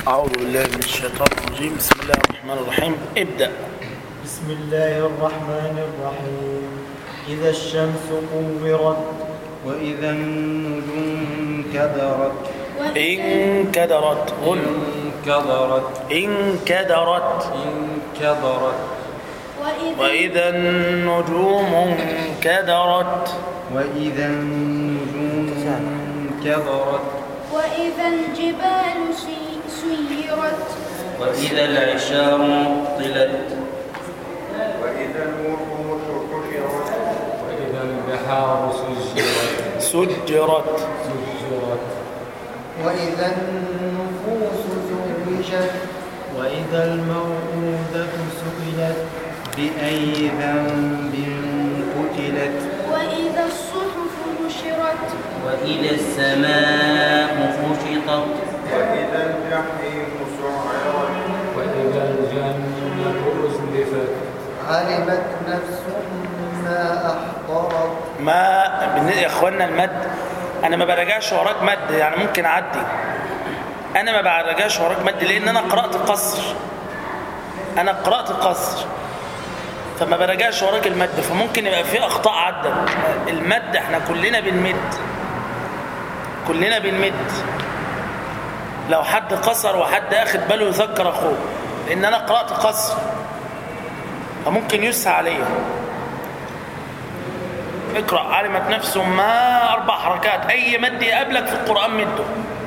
أعوذ بالله من الشيطان الرجيم. بسم الله الرحمن الرحيم. ابدأ. بسم الله الرحمن الرحيم. إذا الشمس كورت وإذا النجوم انكدرت انكدرت وإذا النجوم انكدرت وإذا الجبال سيرت وإذا العشار عطلت وإذا الوحوش حشرت وإذا البحار سجرت وإذا النفوس زوجت وإذا الموءودة سئلت بأي ذنب قتلت وإذا الصحف نشرت وإذا السماء كشطت وإذا الجحيم سعرت وإذا الجنة أزلفت علمت نفس ما أحضرت. يا إخوانا المد أنا ما براجعش وراك مد، يعني ممكن أعدي. أنا ما براجعش وراك مد لأن أنا قرأت قصر، فما براجعش وراك المد، فممكن يبقى في أخطاء عدت. المد احنا كلنا بنمد. لو حد قصر وحد أخد باله يذكر أخوه، لأن أنا قرأت قصر فممكن يسهى عليا. اقرأ علمت نفس ما 4 حركات، أي مد يقابلك في القرآن مده.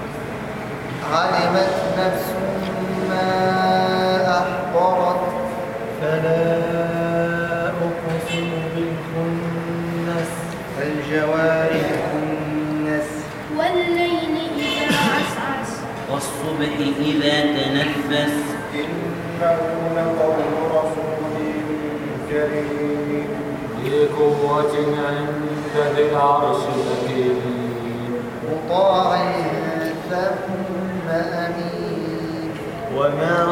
علمت نفس ما أحضرت فلا أقسم بالخنس الجوار الكنس والليل إذا عسعس والصبح إذا تنفس إنه لقول رسول كريم ذي قوة عند ذي العرش مكين مطاع ثم أمين. وما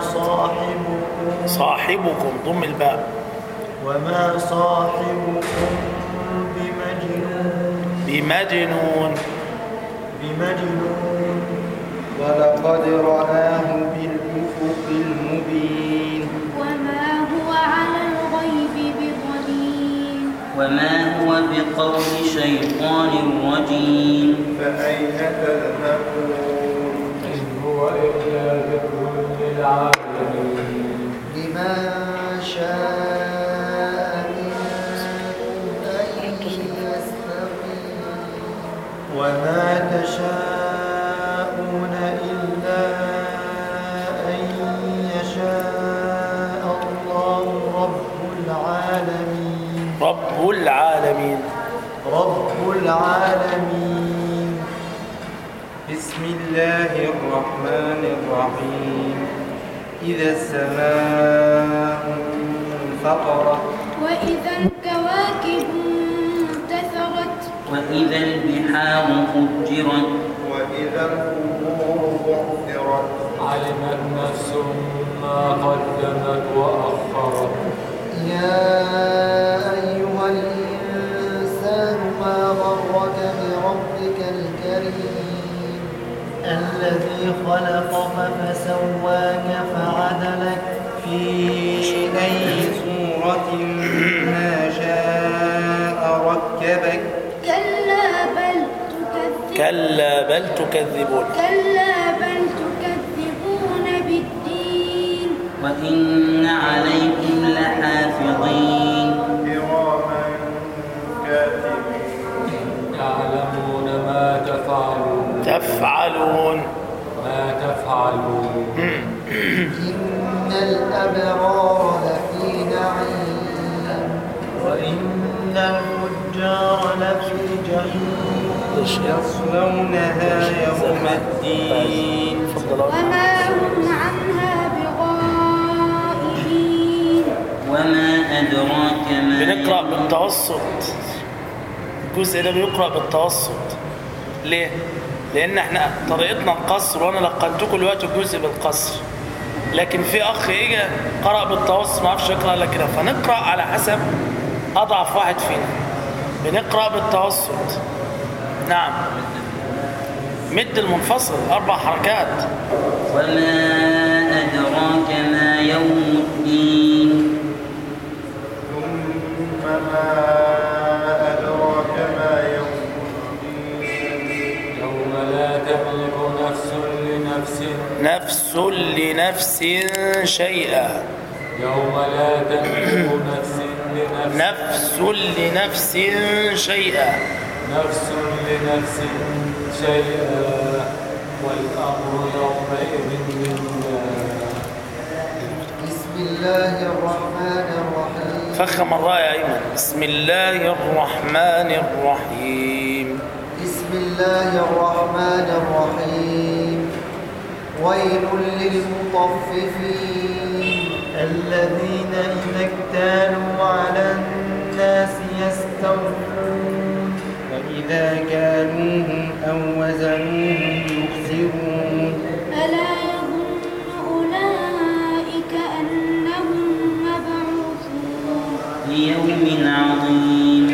صاحبكم ضم الباء. وما صاحبكم بمجنون ولقد رآه بالأفق المبين. وما هو على الغيب بضنين وما هو بقول شيطان رجيم فأين تذهبون إن هو إلا ذكر للعالمين لمن شاء منكم أن يستقيم. وما تشاءون إلا أن يشاء الله رب العالمين. بسم الله الرحمن الرحيم. إذا السماء انفطرت وإذا الكواكب انتثرت وإذا البحار فجرت وإذا القبور بعثرت علمت نفس ما قدمت وأخرت يا أيها الإنسان ما غرك بربك الكريم الذي خلقك فسواك فعدلك في أي صورة ما شاء ركبك. كلا بل تكذبون بالدين وإن عليكم لحافظين كراما كاتبين يعلمون ما تفعلون إن الأبرار لفي نعيم وإن الفجار لفي جحيم يصلونها يوم الدين وما هم عنها بغائبين. وما أدراك ما بنقرأ بالتوسط. الجزء ده بيقرأ بالتوسط. ليه؟ لأن احنا طريقتنا القصر، وأنا لقنتكم الوقت الجزء بالقصر، لكن في أخ إجا قرأ بالتوسط ما عرفش يقرأ إلا كده، فنقرأ على حسب أضعف واحد فينا. بنقرأ بالتوسط. نعم. مد المنفصل 4 حركات. وما أدراك ما يوم الدين ثم ما أدراك ما يوم الدين يوم لا تملك نفس لنفس شيئا. يوم لا تملك نفس لنفس شيئا. نفس لنفس شيئا والأمر يومئذ لله. بسم الله الرحمن الرحيم. فخم الراء يا أيمن. بسم الله الرحمن الرحيم. بسم الله الرحمن الرحيم. ويل للمطففين الذين إذا اكتالوا على الناس يستوفون وإذا كالوهم أو وزنوهم يخسرون. ألا يظن أولئك أنهم مبعوثون ليوم عظيم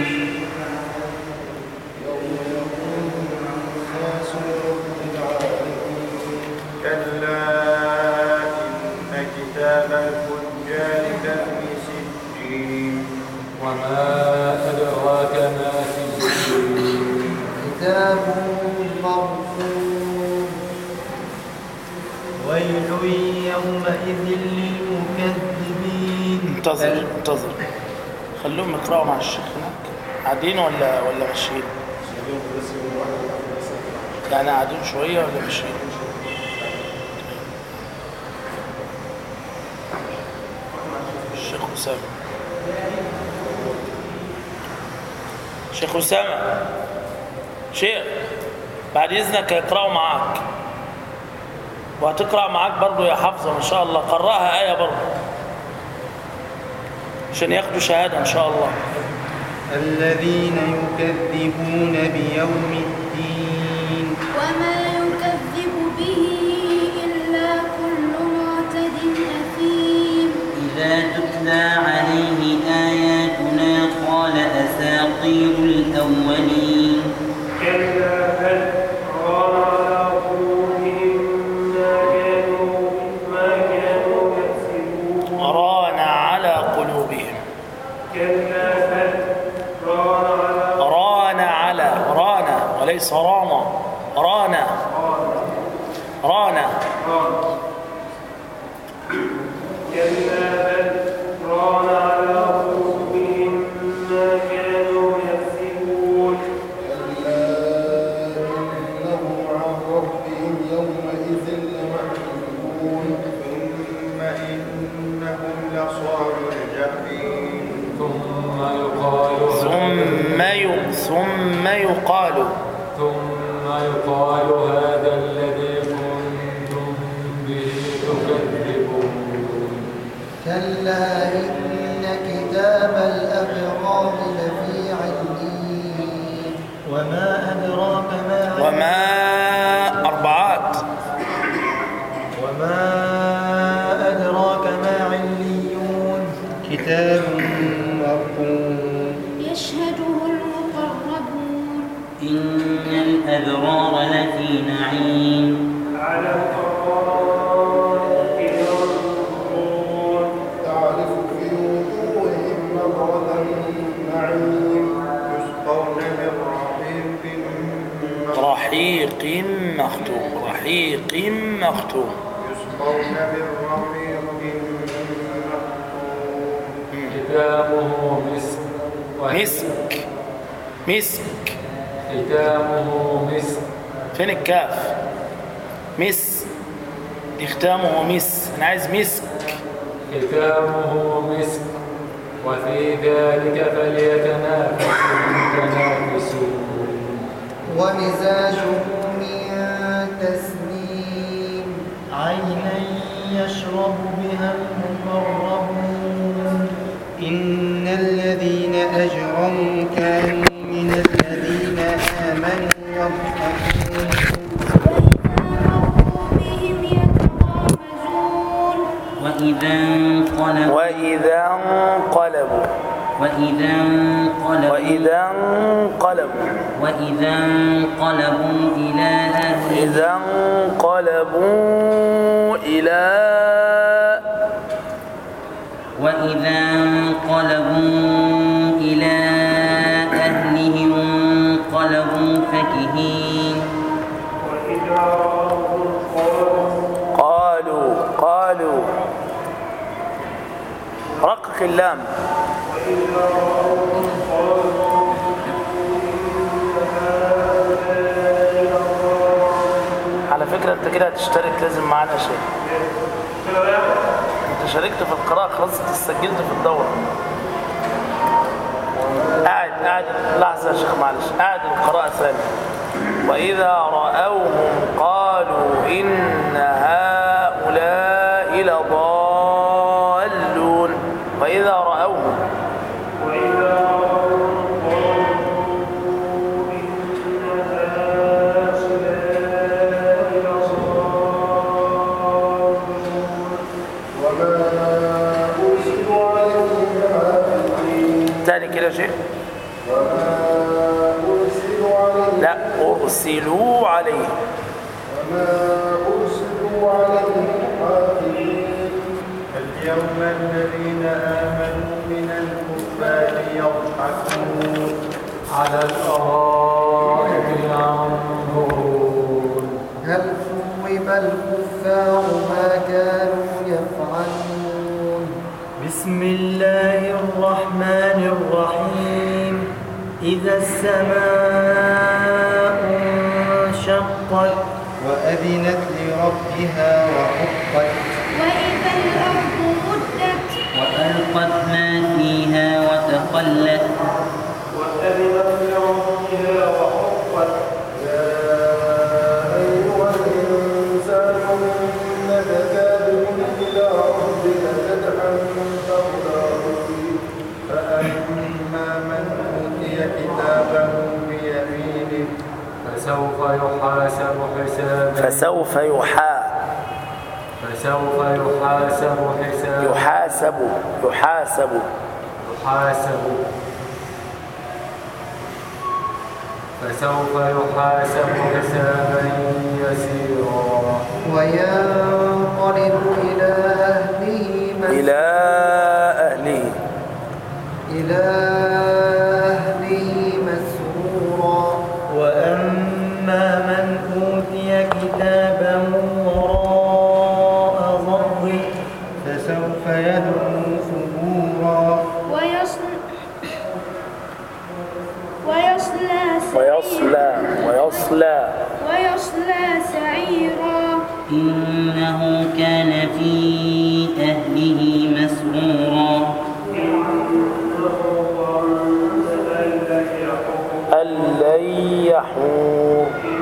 كلا إن كتاب الفجار لفي سجين وما أدراك ما سجين كتاب مرقوم. ويل يومئذ للمكذبين. انتظر خلوهم يقرأوا مع الشيخ هناك. قاعدين ولا ماشيين؟ يعني قاعدين شوية ولا ماشيين؟ الشيخ أسامة. شيخ أسامة، شيخ بعد إذنك يقرأوا معاك، وهتقرأ معاك برضو يا حفظة إن شاء الله. قرأها آية برضو عشان ياخدوا شهادة إن شاء الله. الذين يكذبون بيوم الدين وما يكذب به إلا كل معتد أثيم إذا تتلى عليه آياتنا قال أساطير الأولين كلا بل ران على قلوبهم. ران على وليس رانا. رانا كلا بل ران على قلوبهم ما كانوا يكسبون إنهم عن ربهم يومئذ لمحجوبون. ثم إنهم لصال الجحيم ثم يقال هذا الذي كنتم به تكذبون. كلا إن كتاب الأبرار لفي عليين. وما أدراك ما وما أربعات. وما أدراك ما عليون. كتاب مرقوم يشهده المقربون إن الأبرار لفي نعيم على الأرائك ينظرون تعرف في وجوههم نظرة النعيم. يسقون من رحيق مختوم. رحيق مختوم. يسقون من رحيق ختامه مسك مسك. ختامه مسك. فين الكاف؟ مس دي ختامه مس. أنا عايز مسك. ختامه مسك وفي ذلك فليتنافس المتنافسون. ومزاجه من تسنيم. عينا يشرب بها المقربون. إن الذين أجرموا كانوا من الذين آمنوا يضحكون. بهم يتغامزون وإذا انقلبوا انقلبوا وإذا انقلبوا وإذا انقلبوا إلى أهلهم إذا انقلبوا إلى وإذا انقلبوا إلى أهلهم انقلبوا فكهين قالوا رقق اللام على فكرة انت كده هتشترك لازم معانا شيء. انت شاركت في القراءة خلاص، انت سجلت في الدورة. قاعد لحظة يا شيخ معلش، قاعد القراءة ثانية. وإذا رأوهم قالوا إن هؤلاء لضالون. وإذا رأوهم تاني كده شيء. لا أرسلوا عليه. وما أرسلوا عليهم حافظين. اليوم الذين آمنوا من الكفار يضحكون على الأرائك ينظرون هل ثوب الكفار ما كانوا يفعلون. بسم الله الرحمن الرحيم. إذا السماء انشقت وأذنت لربها وحقت وإذا الأرض مدت وألقت ما فيها وتخلت وأذنت لربها وحقت. يا أيها الإنسان إنك كادح إلى ربك كدحا فملاقيه. فأما من أوتي كتابه بيمينه فسوف يحاسب حسابا فسوف يحاسب حسابا يسيرا وينقلب إلى أهله مسرورا. وأما من أوتي كتابه وراء ظهره فسوف يدعو ثبورا ويصلى سعيرا إنه كان في أهله مسرورا ألن يحور.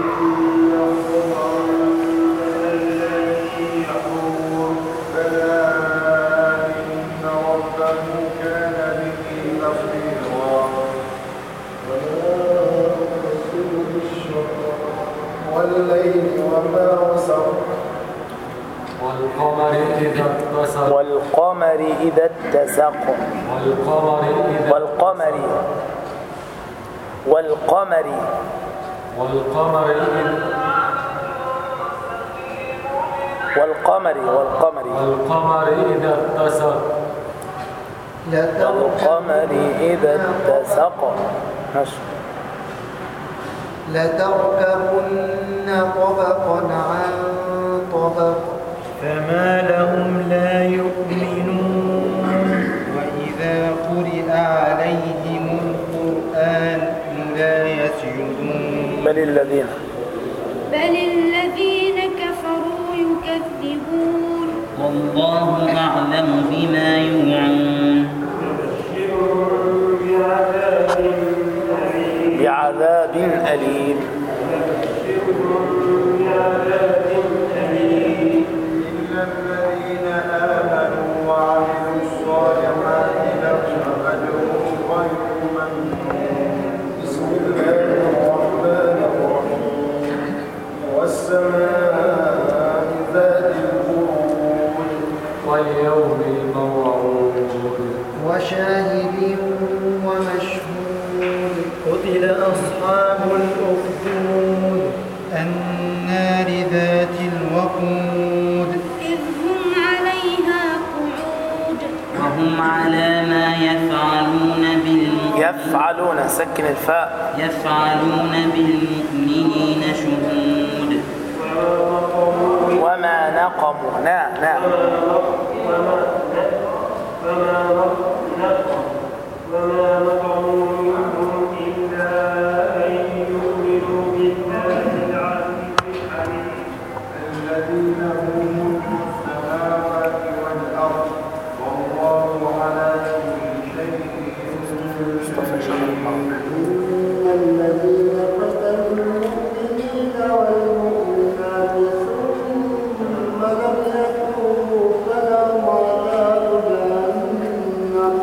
بلى إن ربه كان به بصيرا. ونرسل بالشر والليل وما وسق. والقمر إذا اتسق والقمر إذا اتسق. والقمر إذا اتسق لتركبن طبقا عن طبق. فما لهم لا يؤمنون وإذا قرئ عليهم القرآن لا يسجدون بل الذين كفروا يكذبون والله أعلم بما يوعون بعذاب أليم. إلا الذين آمنوا وعملوا الصالحات لهم أجر غير ممنون. بسم الله الرحمن الرحيم. والسماء ذات البروج واليوم الموعود وشاهد ومشهود وقعود إذ هم عليها قعود وهم على ما يفعلون سكن الفاء يفعلون بالمؤمنين شهود. وما نقموا وما نقموا منهم إلا أن يؤمنوا بالله العزيز الحميد الذي له ملك السماوات والأرض والله على كل شيء إن الذين فتنوا المؤمنين والمؤمنات ثم لم يتوبوا فلهم عذاب جهنم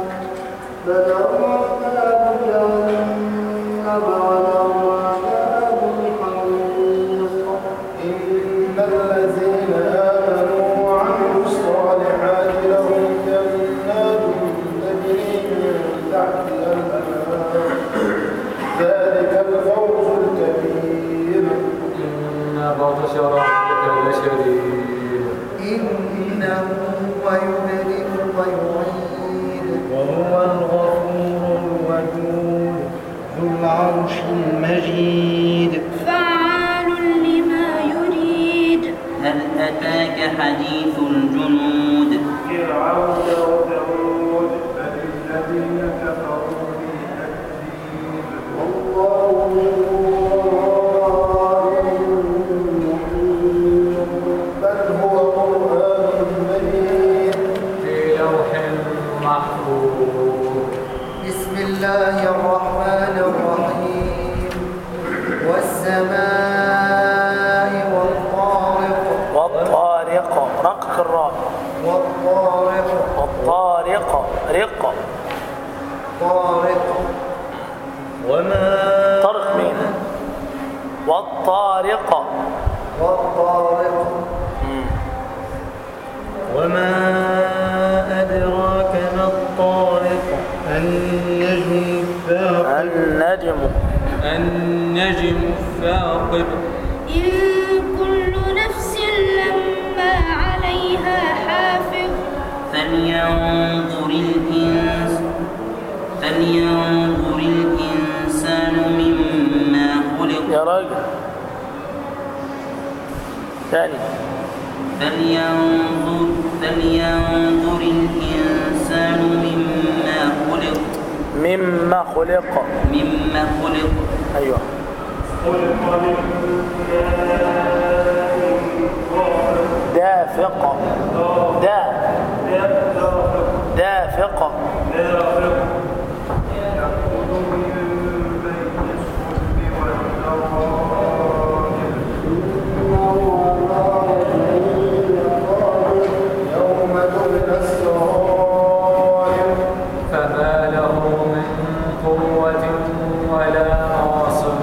ولهم عذاب الحريق. إن الذين آمنوا وعملوا الصالحات لهم جنات تجري من تحتها الأنهار ذلك الفوز الكبير. إن بطش ربك لشديد إنه هو يبدئ ويعيد وهو الغفور الودود ذو العرش المجيد فعال لما يريد. هل أتاك حديث الجنود فرعون وثمود بل الذين كفروا بالتكذيب والله من ورائهم محيط بل هو قرآن مجيد في لوح محفوظ. بسم الله الرحمن الرحيم والسماء والطارق رقق الراء والطارق رق طارق وما طرق مين والطارق وما أدراك ما الطارق النجم الثاقب النجم الثاقب إن كل نفس لما عليها حافظ. فلينظر الإنسان مما خلق. يا راجل ثاني فلينظر الإنسان مما خلق أيوه دافق دافق يوم تبلى السرائر فما له من قوة ولا ناصر.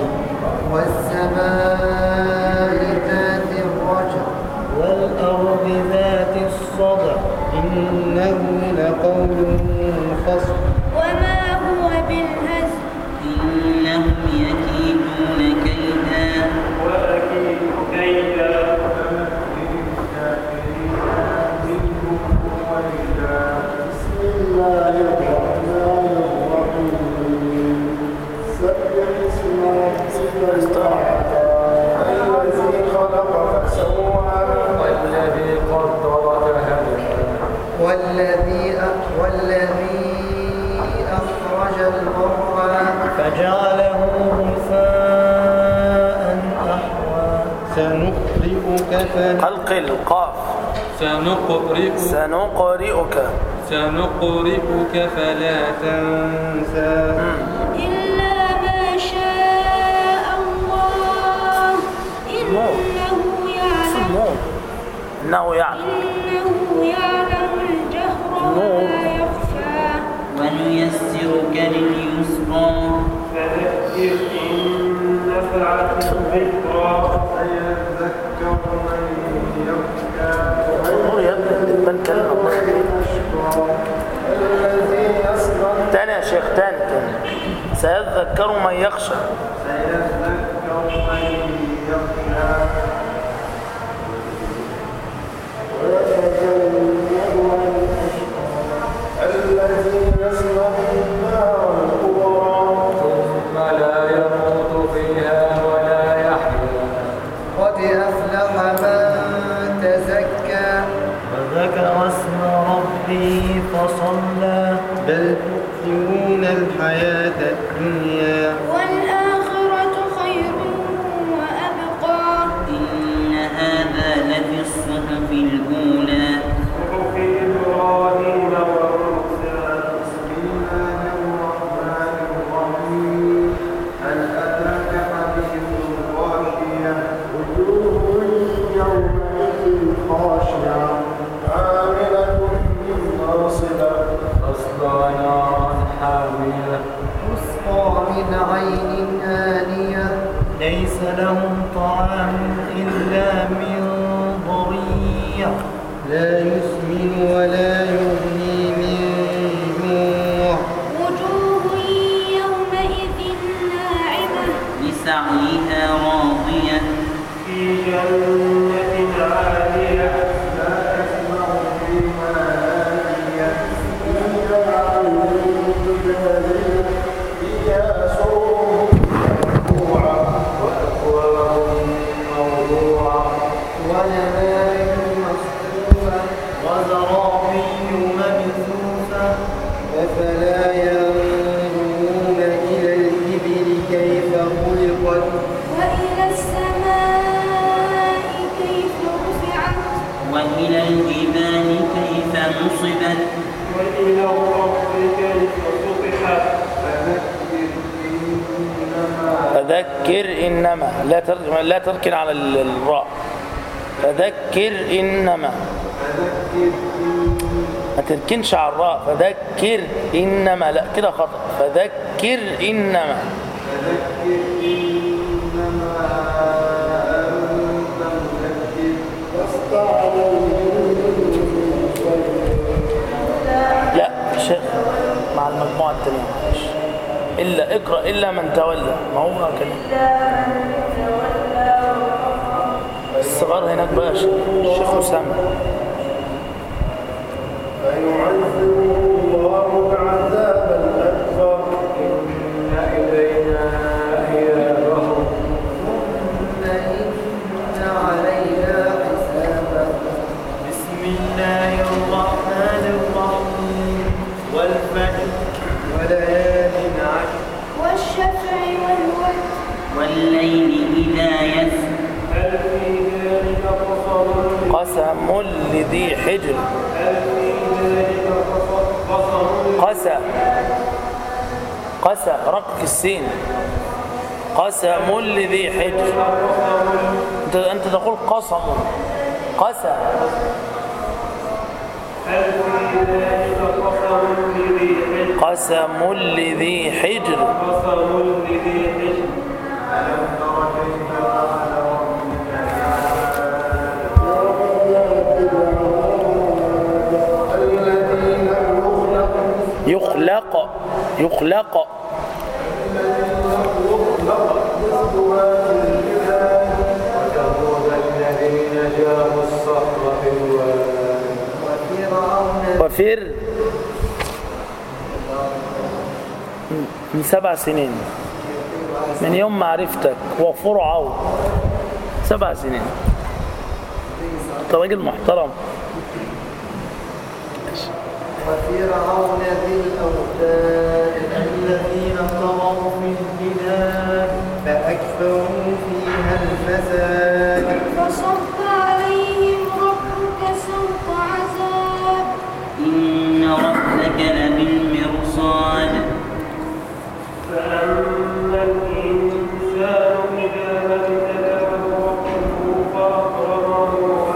والسماء ذات الرجع والأرض ذات الصدع إنه لقول فصل وما هو بالهزل. إنهم يكيدون كيدا وأكيد كيدا بسم الله الرحمن الرحيم سبح اسم ربك الأعلى الذي خلق فسوى والذي قدر فهدى والذي أخرج المرعى فجعله غثاء أحوى سنقرئك قلقل القاف سنقرئك فلا تنسى إلا ما شاء الله إنه يعلم الجهر وما يخفى. ونيسرك لليسرى فذكر إن نفعت الذكرى سيذكر من يخشى الذي يصلى تاني يا شيخ تاني سيذكر من يخشى به فصلى بل تؤثرون الحياة الدنيا والآخرة خير وأبقى إن هذا لفي الصحف الأولى صحف إبراهيم وموسى. بسم الله الرحمن الرحيم. هل أتاك حديث الغاشية؟ وجوه يومئذ خاشعة عاملة ناصبة تصلى نارا حامية تسقى من عين آنية ليس لهم طعام إلا من ضريع لا يسمن ولا يغني من جوع وجوه يومئذ ناعمة لسعيها راضية في جنة عالية لا تسمع فيها لاغية فيها عين جارية فيها سرر مرفوعة وأكواب موضوعة ونمارق مصفوفة وزرابي مبثوثة أفلا ينظرون إلى الإبل كيف خلقت وإلى السماء كيف رفعت وإلى الجبال كيف نصبت وإلى الرب كيف سطحت. فذكر إنما لا تركن على الراء. فذكر إنما ما تركنش على الراء. فذكر إنما لا كده خطأ. فذكر إنما لا شيخ مع المجموعة التانية إلا اقرأ إلا من تولى ما هو كده الصغار هناك بقى الشيخ أسامة فيعذبه الله العذاب الأكبر إن إلينا إيابهم ثم إن علينا حسابهم بسم الله الرحمن الرحيم والفجر وليال عشر والشفع والوتر والليل إذا يسر هل في ذلك قسم لذي حجر قسى رقق السين قسم لذي حجر أنت تقول قسم قسى قسم لذي حجر يخلق وثمود الذين جابوا الصخر بالواد وفر من 7 سنين من يوم معرفتك وفرعون 7 سنين انت راجل محترم. وفرعون ذي الأوتاد الذين طغوا في البلاد فأكثروا فيها الفساد فصب عليهم ربك سوط عذاب إن ربك لبالمرصاد فأما الإنسان إذا ما ابتلاه ربه فأكرمه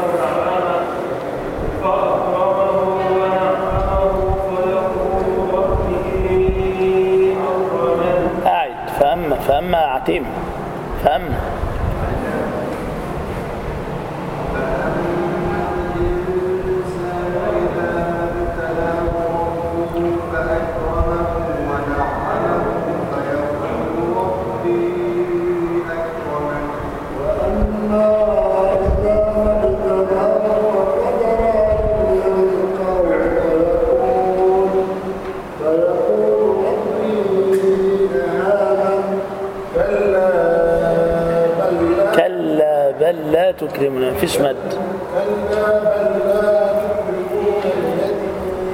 ونعمه فيقول ربي أكرمن. قاعد فأما عتيم فأما كلا بل لا تكرمون مفيش مد. كلا بل لا تكرمون اليتيم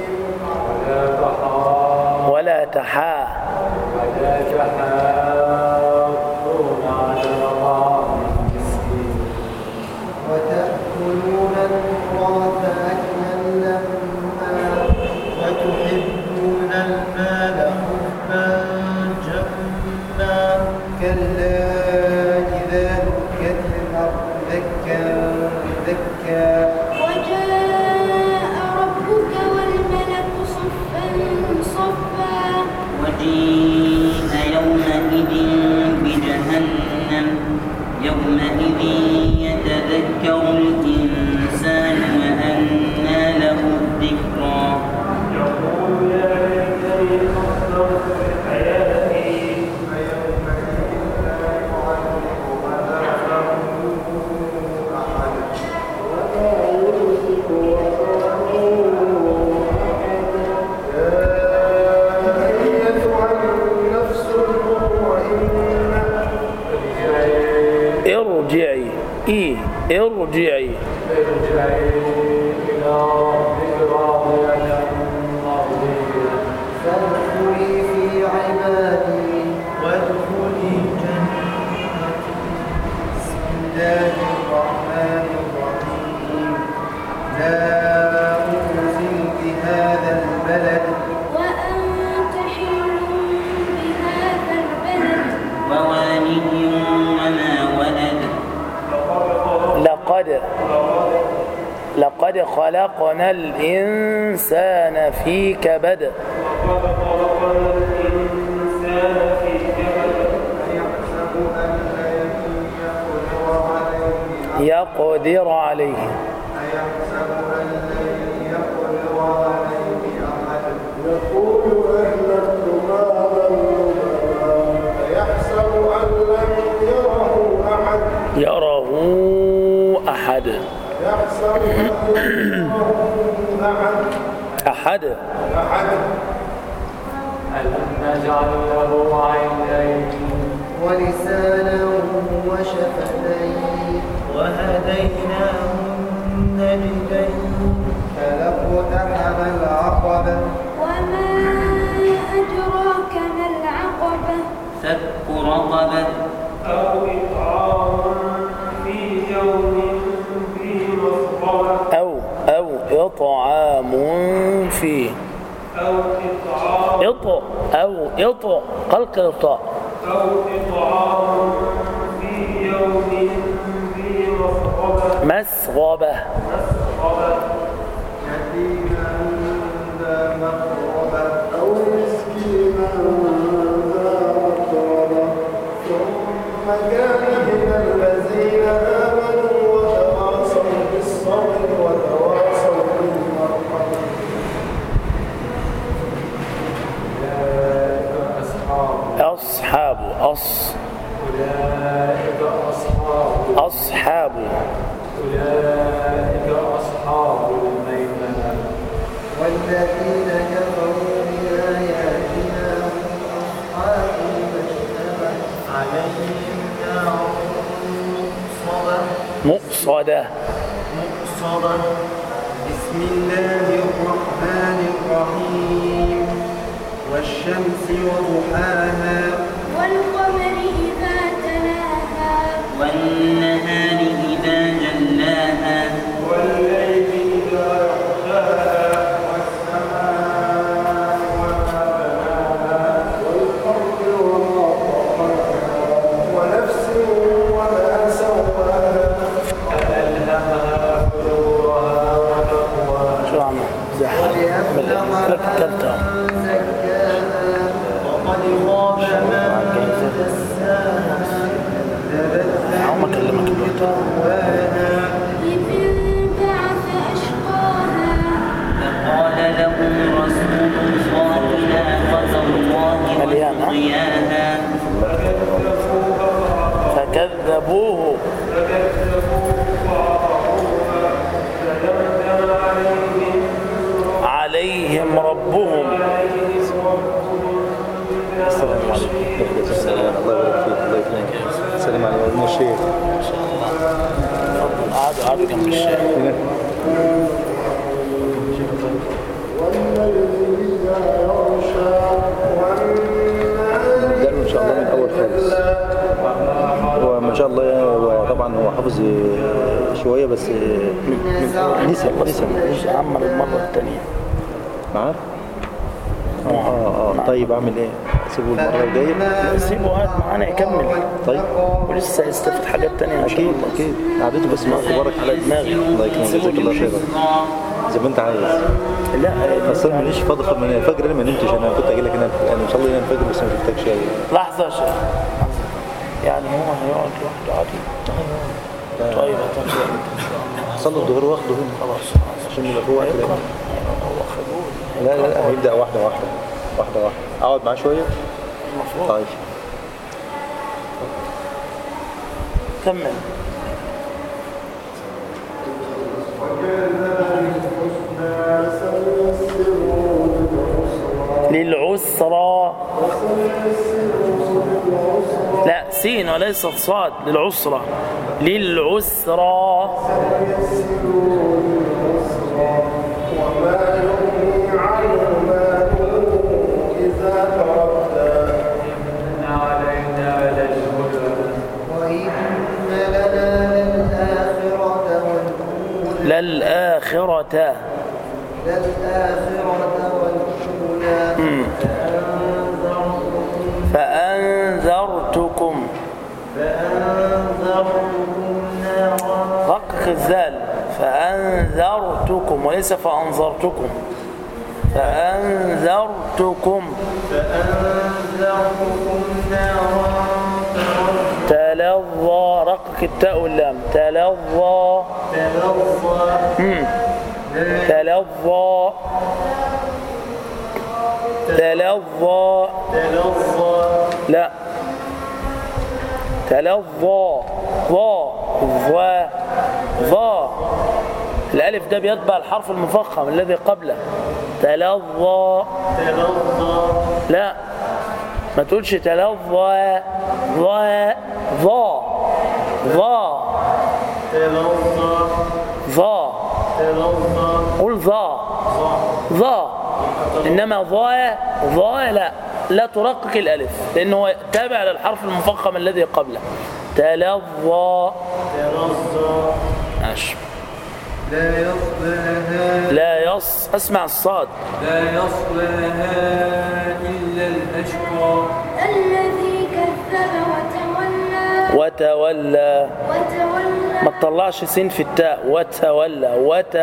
وجيء يومئذ بجهنم يومئذ يتذكر الإنسان وأنى له الذكرى يقول يا ليتني قدرت لحياتي ارجعي إلى ربك راضية مرضية فادخلي في عبادي وادخلي جنتي بسم الله الرحمن الرحيم لا أقسم بهذا البلد وأنت حل بهذا البلد ووالد وما ولد لقد خلقنا الإنسان في كبد يقدر عليه يقول أهلكت مالا لبدا يحسب أن لم يره أحد يحسب أن لم يره أحد ألم نجعل له عينين ولسانا وشفتين وهديناه النجدين فلاقتحم العقبة وما أدراك ما العقبة فك رقبة أو إطعام في يوم ذي مسغبة أو إطعام فيه قلق الطاء أو إطعام في يوم ذي مسغبة يتيما ذا مقربة أو مسكينا ذا متربة ثم كان من الذين آمنوا وتواصوا بالصبر وتواصوا بالمرحمة أصحاب أولئك أصحاب الميمنة والذين كفروا بآياتنا أصحاب المشتبه عليهم نار مؤصدة بسم الله الرحمن الرحيم والشمس وضحاها والقمر إذا تلاها والنهار إذا جلاها والليل إذا يغشاها والسماء وما بناها والأرض وما طحاها ونفس وما سواها فألهمها فجورها وتقواها شو عمل زحمة كلتها وقد خاب من دساها عم أكلمك تقواها إذ انبعث أشقاها فقال لهم رسول الله ناقة الله وسقياها فكذبوه عليهم ربهم السلام الله يبارك فيك الله يكرمك السلام عليكم الشيخ قعدوا جنب الشاي ده ان شاء الله من اول خالص وما شاء الله وطبعا هو حافظ شويه بس نسي مش عمل المرة الثانية معاك طيب اعمل ايه اسيبه المره الجايه سيبه قاعد معانا يكمل طيب ولسه هيستفيد حاجات تانية إن شاء الله. اكيد قعدته بس معاك تبارك على دماغي الله يكرمك جزاك الله خيرا زي ما انت عايز. لا بس انا ماليش فاضي من الفجر، انا ما نمتش، انا كنت اجي لك هنا انا مصلي هنا الفجر بس ما شفتكش يعني. لحظة يا شيخ، يعني هو هيقعد لوحده عادي. طيب صلي الظهر واخده هنا خلاص عشان يبقى في وقت. هو خدود. لا هيبدا واحده واحده واحده واحده. اقعد معاه شويه. المفروض. طيب كمل. للعسرى، لا سين وليس صاد، للعسرى. للعسرى وما يغني عنه ماله إذا تردى إن علينا للهدى وإن لنا للآخرة والأولى للآخرة والأولى فأنذرتكم نارا رقق الذال، فأنذرتكم وليس فأنذرتكم. فأنذرتكم نارا تلظى، رقق التاء واللام، تلظى تلظى تلظى لا تلظى ظا الألف ده بيتبع الحرف المفخم الذي قبله. تلظى لا ما تقولش تلظى ظا قل ظا إنما ظا لا ترقق الألف لأنه تابع للحرف المفخم الذي قبله. تلظى ماشي. لا اسمع الصاد. لا يصلها إلا الأشقى الذي كذب وتولى ما تطلعش سين في التاء. وتولى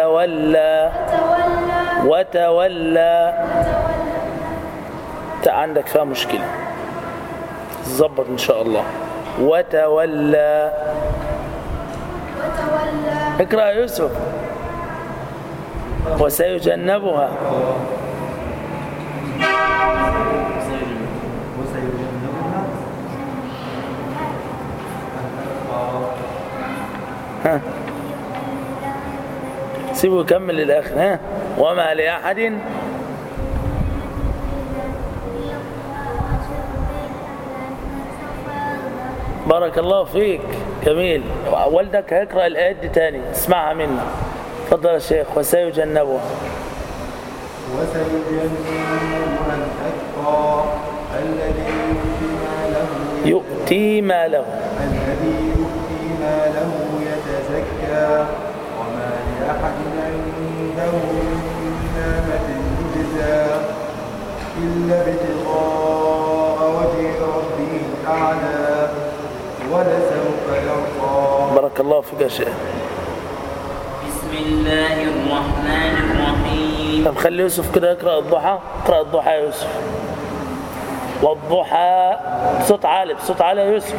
عندك فيها مشكلة، تظبط إن شاء الله. وتولى اقرأ يا يوسف. وسيجنبها ها سيبه يكمل للآخر. ها وما لأحد بارك الله فيك، جميل. والدك هيقرأ الآيات دي تاني، اسمعها منه. تفضل يا شيخ. وسيجنبها الأتقى الذي يؤتي ماله يتزكى وما لأحد عنده من نعمة تجزى إلا ابتغاء وجه ربه الأعلى ولسوف يرضى. بارك الله فيك يا شيخ. بسم الله الرحمن الرحيم. طب خلي يوسف كده يقرأ الضحى. اقرأ الضحى يا يوسف. والضحى بصوت عالي، بصوت عالي يا يوسف.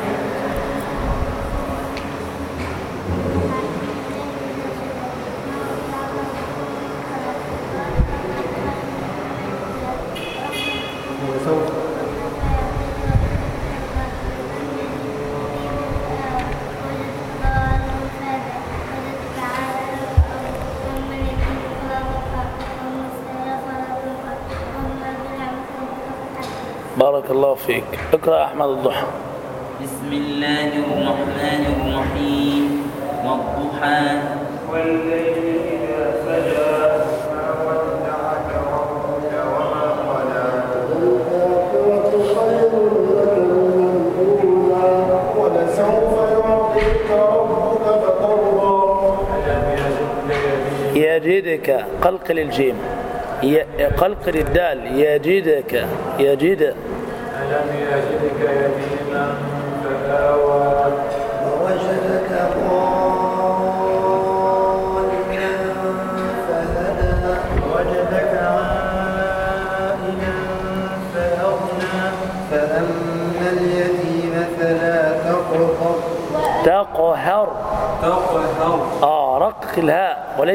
بارك الله فيك. اقرأ أحمد الضحى. بسم الله الرحمن الرحيم. والضحى والليل إذا سجى ما ودعك ربك وما قلى الآخرة خير لك من الأولى ولسوف يعطيك ربك فترضى. يجدك قلقل الجيم، قلقل الدال. يجدك يجد. ألم يجدك يتيما فآوى ووجدك ضالا فهدى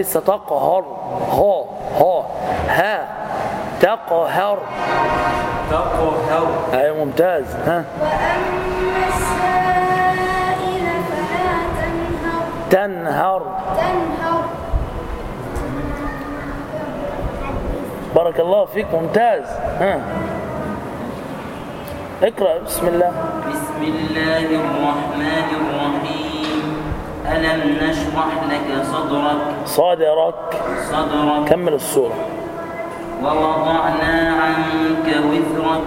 ليس تقهر. ها تقهر. تقهر. ايوه ممتاز. ها وأما السائل فلا تنهر. تنهر. بارك الله فيك ممتاز. ها اقرأ. بسم الله. بسم الله الرحمن الرحيم. ألم نشرح لك صدرك. كمل السورة. ووضعنا عنك وزرك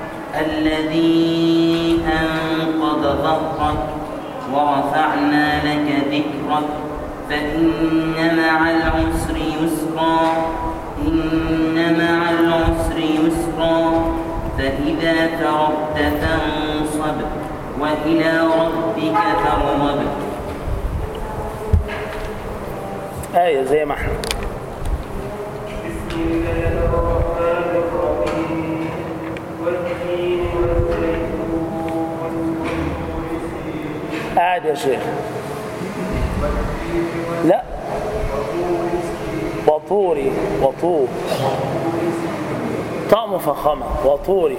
الذي أنقض ظهرك ورفعنا لك ذكرك فإن مع العسر يسرا. إن مع العسر يسرا. فإذا فرغت فانصب وإلى ربك فارغب. آية زي ما احنا. بسم الله الرحمن الرحيم والتين والزيتون قاعد يا شيخ. لا وطوري. طاء مفخمة. وطوري.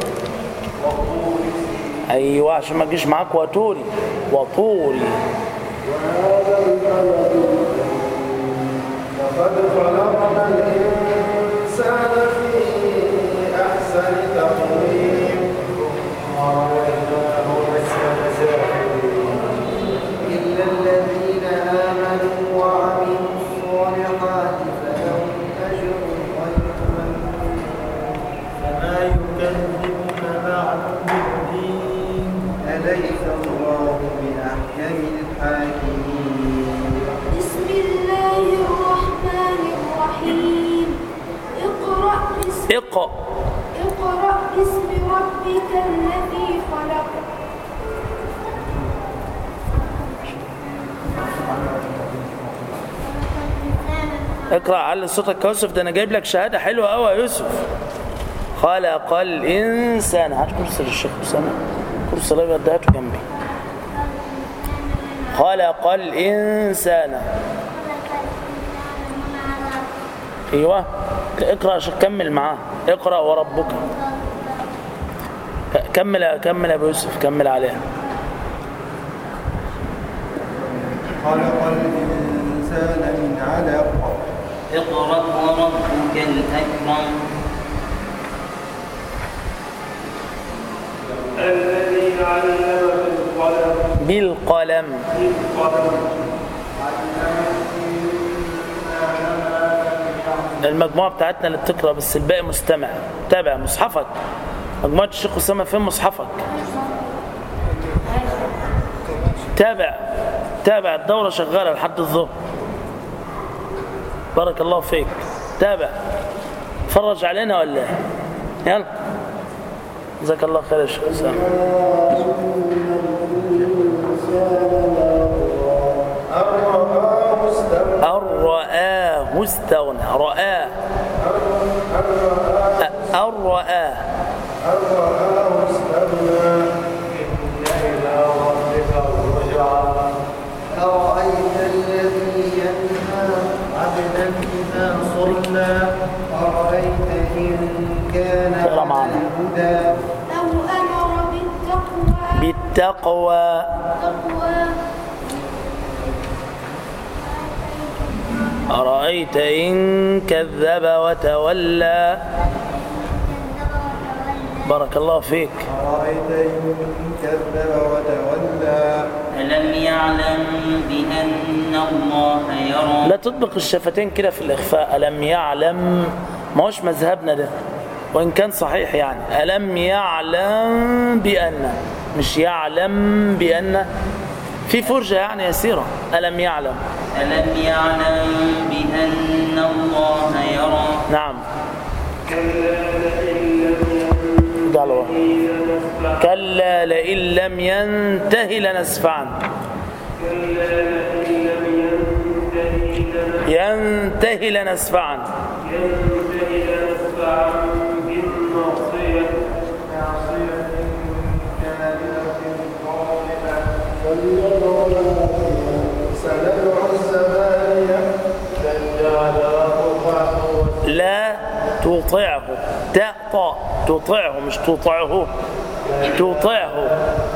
ايوه عشان ما تجيش معاك وطوري. وهذا البلد لقد خلقنا الإنسان في أحسن تقويم إلا الذين آمنوا وعملوا الصالحات فلهم أجر غير ممنون فما يكذبك بعد بالدين أليس الله بأحكم الحاكمين. بسم الله الرحمن الرحيم. اقرأ باسم ربك الذي خلق. اقرأ على صوتك يا يوسف. ده انا جايب لك شهادة حلوة قوي يا يوسف. خلق الإنسان. هات كرسي للشيخ أسامة. كرسي الله يوديهاته جنبي. خلق الإنسان. ايوه اقرأ عشان كمل معاه. اقرأ وربك. كمل يا ابو يوسف. كمل عليها. خلق الإنسان من علق. اقرأ وربك الأكرم. الذي علم بالقلم. المجموعة بتاعتنا اللي بتقرأ بس الباقي مستمع. تابع مصحفك. مجموعة الشيخ أسامة فين مصحفك؟ تابع الدورة شغالة لحد الظهر. بارك الله فيك. تابع. فرج علينا ولا ايه؟ يلا جزاك الله خير يا شيخ أسامة. الرآه استغنى. الرآه استغنى. إلى ربك الرجعى. أرأيت الذي ينهى عبدا إذا صلى. أرأيت إن كان على الهدى. أو أمر بالتقوى. أرأيت إن كذب وتولى. بارك الله فيك. أرأيت إن كذب وتولى. ألم يعلم بأن الله يرى. لا تطبق الشفتين كده في الإخفاء. ألم يعلم ما هوش مذهبنا ده وإن كان صحيح يعني. ألم يعلم بأن مش يعلم بأن في فرجة يعني يسيرة. ألم يعلم بأن الله يرى. نعم. كلا لئن لم ينته لنسفعا. ينتهي لنسفعا بالناصية. سندع الزبانية لا تطعه، تاء طاء، تطعه مش تطعه، تطعه.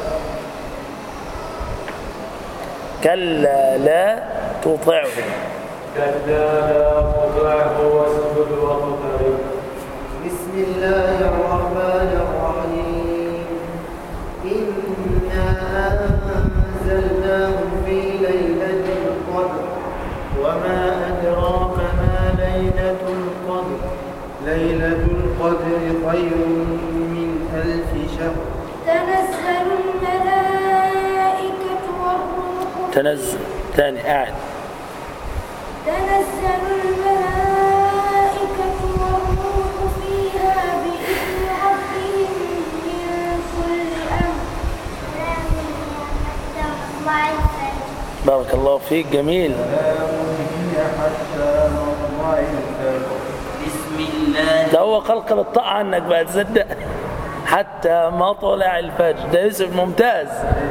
كلا لا تطعه. كلا لا تطعه واسجد واقترب. بسم الله الرحمن الرحيم. إنا أنزلناه في ليلة القدر وما أدراك ما ليلة القدر. ليلة القدر خير من 1000 شهر. تنزل الملائكة والروح تنزل ثاني قاعد. تنزل الملائكة والروح فيها بإذن ربهم من كل أمر. بارك الله فيك، جميل. بسم الله ده هو قلقل الطاعة عنك بقى، تصدق حتى مطلع الفجر. ده يوسف ممتاز.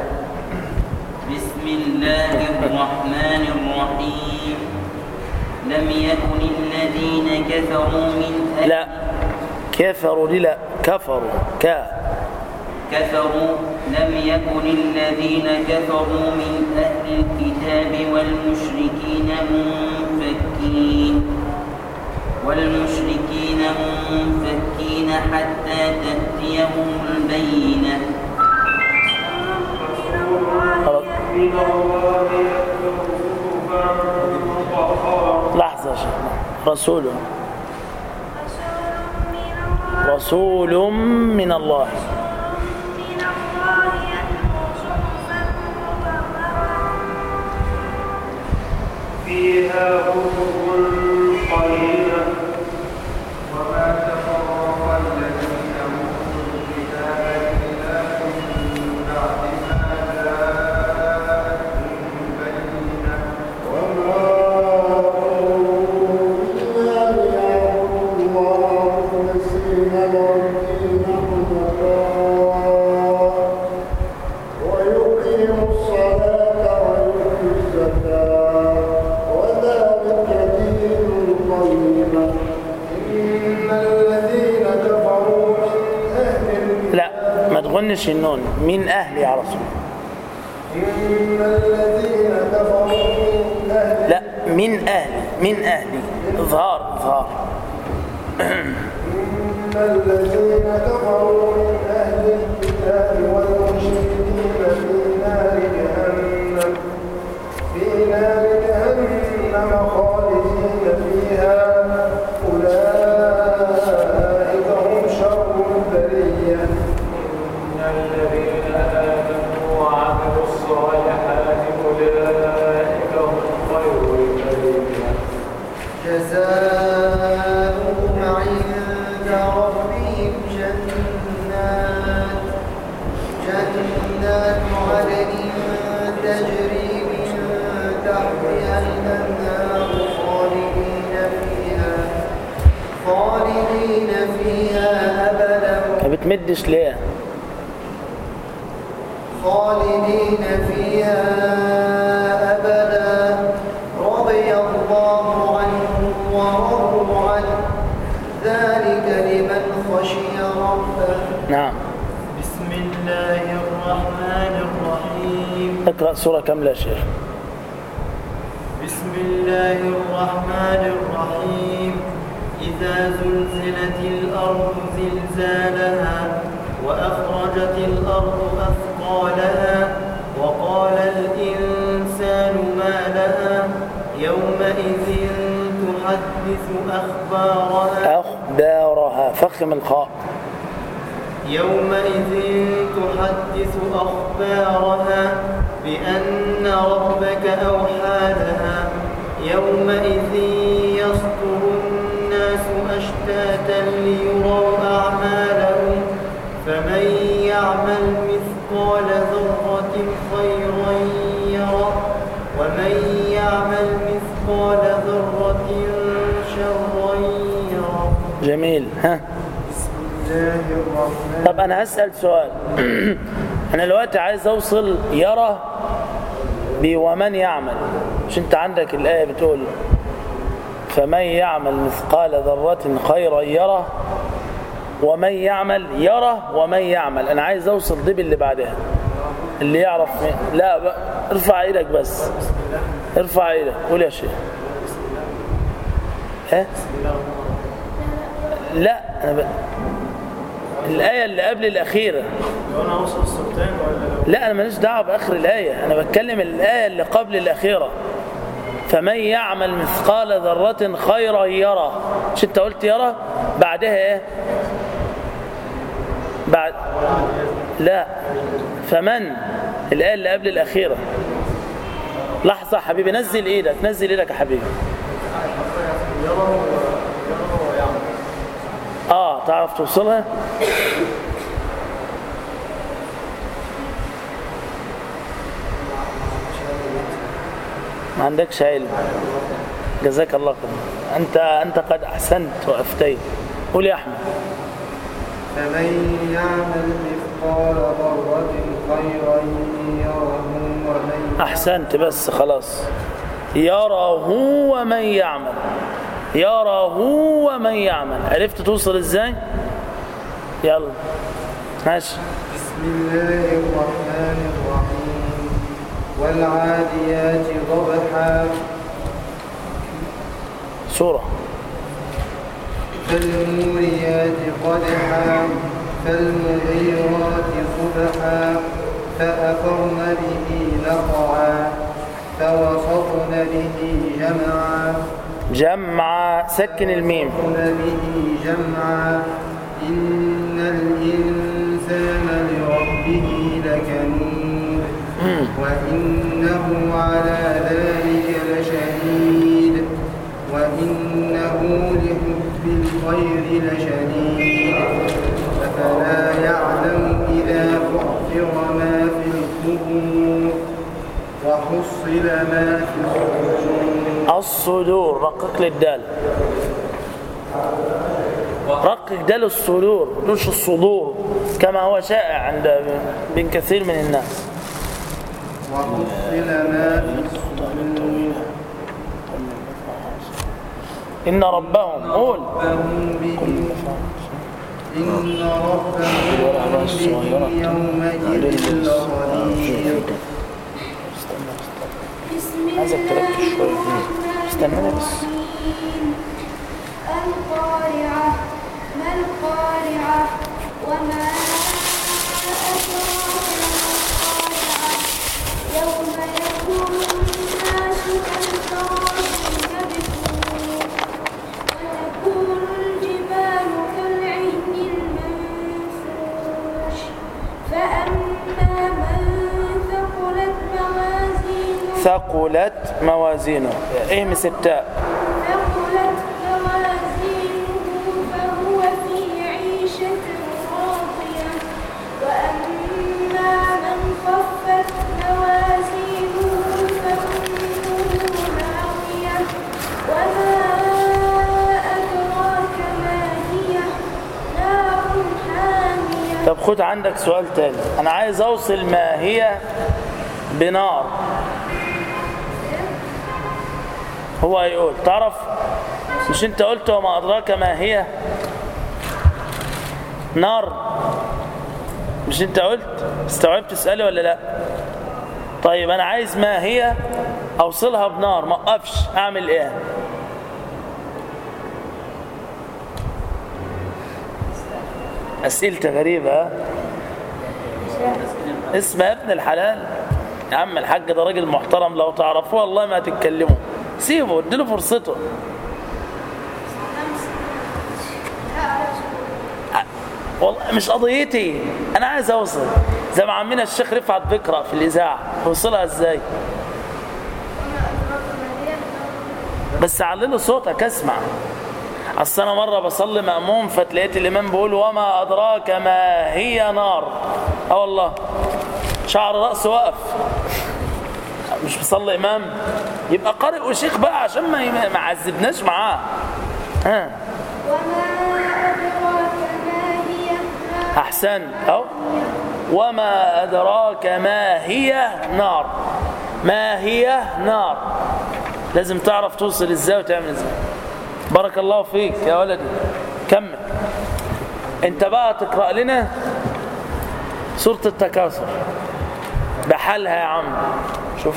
بسم الله الرحمن الرحيم. لم يكن الذين كفروا من أهل لا كفروا دي، لا كفروا كفروا. لم يكن الذين كفروا من أهل الكتاب والمشركين منفكين حتى تأتيهم البينة. لحظة شيخ. رسول من الله. فيها كتب قيمة وما تفرق الذين أوتوا الكتاب إلا من بعد ما جاءتهم البينة وما أمروا إلا ليعبدوا الله مخلصين له الدين حنفاء ويقيموا الصلاة ويؤتوا الزكاة وذلك دين القيمة. إن الذين كفروا من أهل لا ما تغنش النون، من أهل يا رسول. إن الذين كفروا من أهل لا من أهل إظهار. إن الذين كفروا من أهل الكتاب والمشركين في نار جهنم خالدين فيها أولئك هم شر البرية. إن الذين آمنوا وعملوا الصالحات أولئك هم خير البرية. جزاؤهم عند ربهم جنات عدن تجري من تحتها الأنهار خالدين فيها أبدا. ما بتمدش ليه؟ خالدين فيها أبدا رضي الله عنهم ورضوا عنه ذلك لمن خشي ربه. نعم. بسم الله الرحمن الرحيم. اقرأ سورة كاملة يا شيخ. بسم الله الرحمن الرحيم. إذا زلزلت الأرض زلزالها وأخرجت الأرض أثقالها وقال الإنسان ما لها يومئذ تحدث أخبارها فخم الخاء. يومئذ تحدث أخبارها بأن ربك أوحى لها يومئذ يصدر الناس أشتاتا ليروا أعمالهم فمن يعمل مثقال ذرة خيرا يره ومن يعمل مثقال ذرة شرا يره. جميل. ها طب أنا هسأل سؤال. أنا دلوقتي عايز أوصل يرى ومن يعمل. مش أنت عندك الآية بتقول فمن يعمل مثقال ذرة خيرا يره ومن يعمل يره ومن يعمل. أنا عايز أوصل دي باللي بعدها اللي يعرف لا ارفع ايدك بس، ارفع ايدك قول يا شيخ. ها لا الآية اللي قبل الأخيرة. وانا اوصل السلطان ولا لا أنا ماليش دعوة بآخر الآية، أنا بتكلم الآية اللي قبل الأخيرة. فمن يعمل مثقال ذرة خيرا يره. مش أنت قلت يره؟ بعدها إيه؟ بعد لا فمن الآية اللي قبل الأخيرة. لحظة يا حبيبي، نزل إيدك نزل إيدك يا حبيبي. تعرف توصلها؟ ما عندكش علم. جزاك الله خير. أنت قد أحسنت وأفتيت. قول يا أحمد. فمن يعمل مثقال ذرة خيرا يره ومن أحسنت بس خلاص. يره ومن يعمل، يره ومن يعمل. عرفت توصل إزاي؟ يلا ماشي. بسم الله الرحمن الرحيم. والعاديات ضبحا. سورة. فالموريات قدحا. فالمغيرات صبحا. فأثرن به نقعا. فوسطن به جمعا. جمع سكن الميم. فوسطن به جمعا. إن الإنسان لربه لكنود. وإنه على ذلك لشهيد. وإنه لحب الخير لشديد. أفلا يعلم إذا بعثر ما في القبور وحصل ما في الصدور. رقق للدال، رقق دال الصدور مش الصدور كما هو شائع عند بين كثير من الناس. وحصل ما في الصدور. إن ربهم قول إن ربهم بهم يومئذ لخبير. عايزك تركز شوية. استنى بس. القارعة. ما القارعة وما أدراك ما القارعة. يوم يكون الناس كالفراش المبثوث. وتكون الجبال كالعهن المنفوش. فأما من ثقلت موازينه. ثقلت موازينه. اهمس التاء. ثقلت موازينه فهو في عيشة راضية. وأما من خفت موازينه فأمه هاوية. وما أدراك ما هي. نار حامية. طب خد عندك سؤال تاني. أنا عايز أوصل ما هي بنار. هو هيقول تعرف مش انت قلت وما أدراك ما هي نار؟ مش انت قلت؟ استوعبت تسألي ولا لا؟ طيب أنا عايز ما هي أوصلها بنار، ما أقفش. أعمل إيه؟ أسئلة غريبة. ها؟ اسمه ابن الحلال يا عم الحاج، ده راجل محترم، لو تعرفوه والله ما تتكلموا. سيبه اديله فرصته. والله مش قضيتي، انا عايز اوصل زي ما عمنا الشيخ رفعت بيقرأ في الاذاعه. توصلها ازاي؟ بس علله صوتك اسمع. اصل انا مره بصلي مأموم فتلاقيت الامام بيقول وما ادراك ما هي نار. والله شعر رأسه وقف. مش بصلي امام يبقى قارئ وشيخ بقى عشان ما عذبناش معاه. ها وما أدراك ما هي. احسن. اهو وما ادراك ما هي نار. ما هي نار. لازم تعرف توصل ازاي وتعمل ازاي. بارك الله فيك يا ولدي. كمل انت بقى تقرأ لنا سورة التكاثر بحالها يا عم. شوف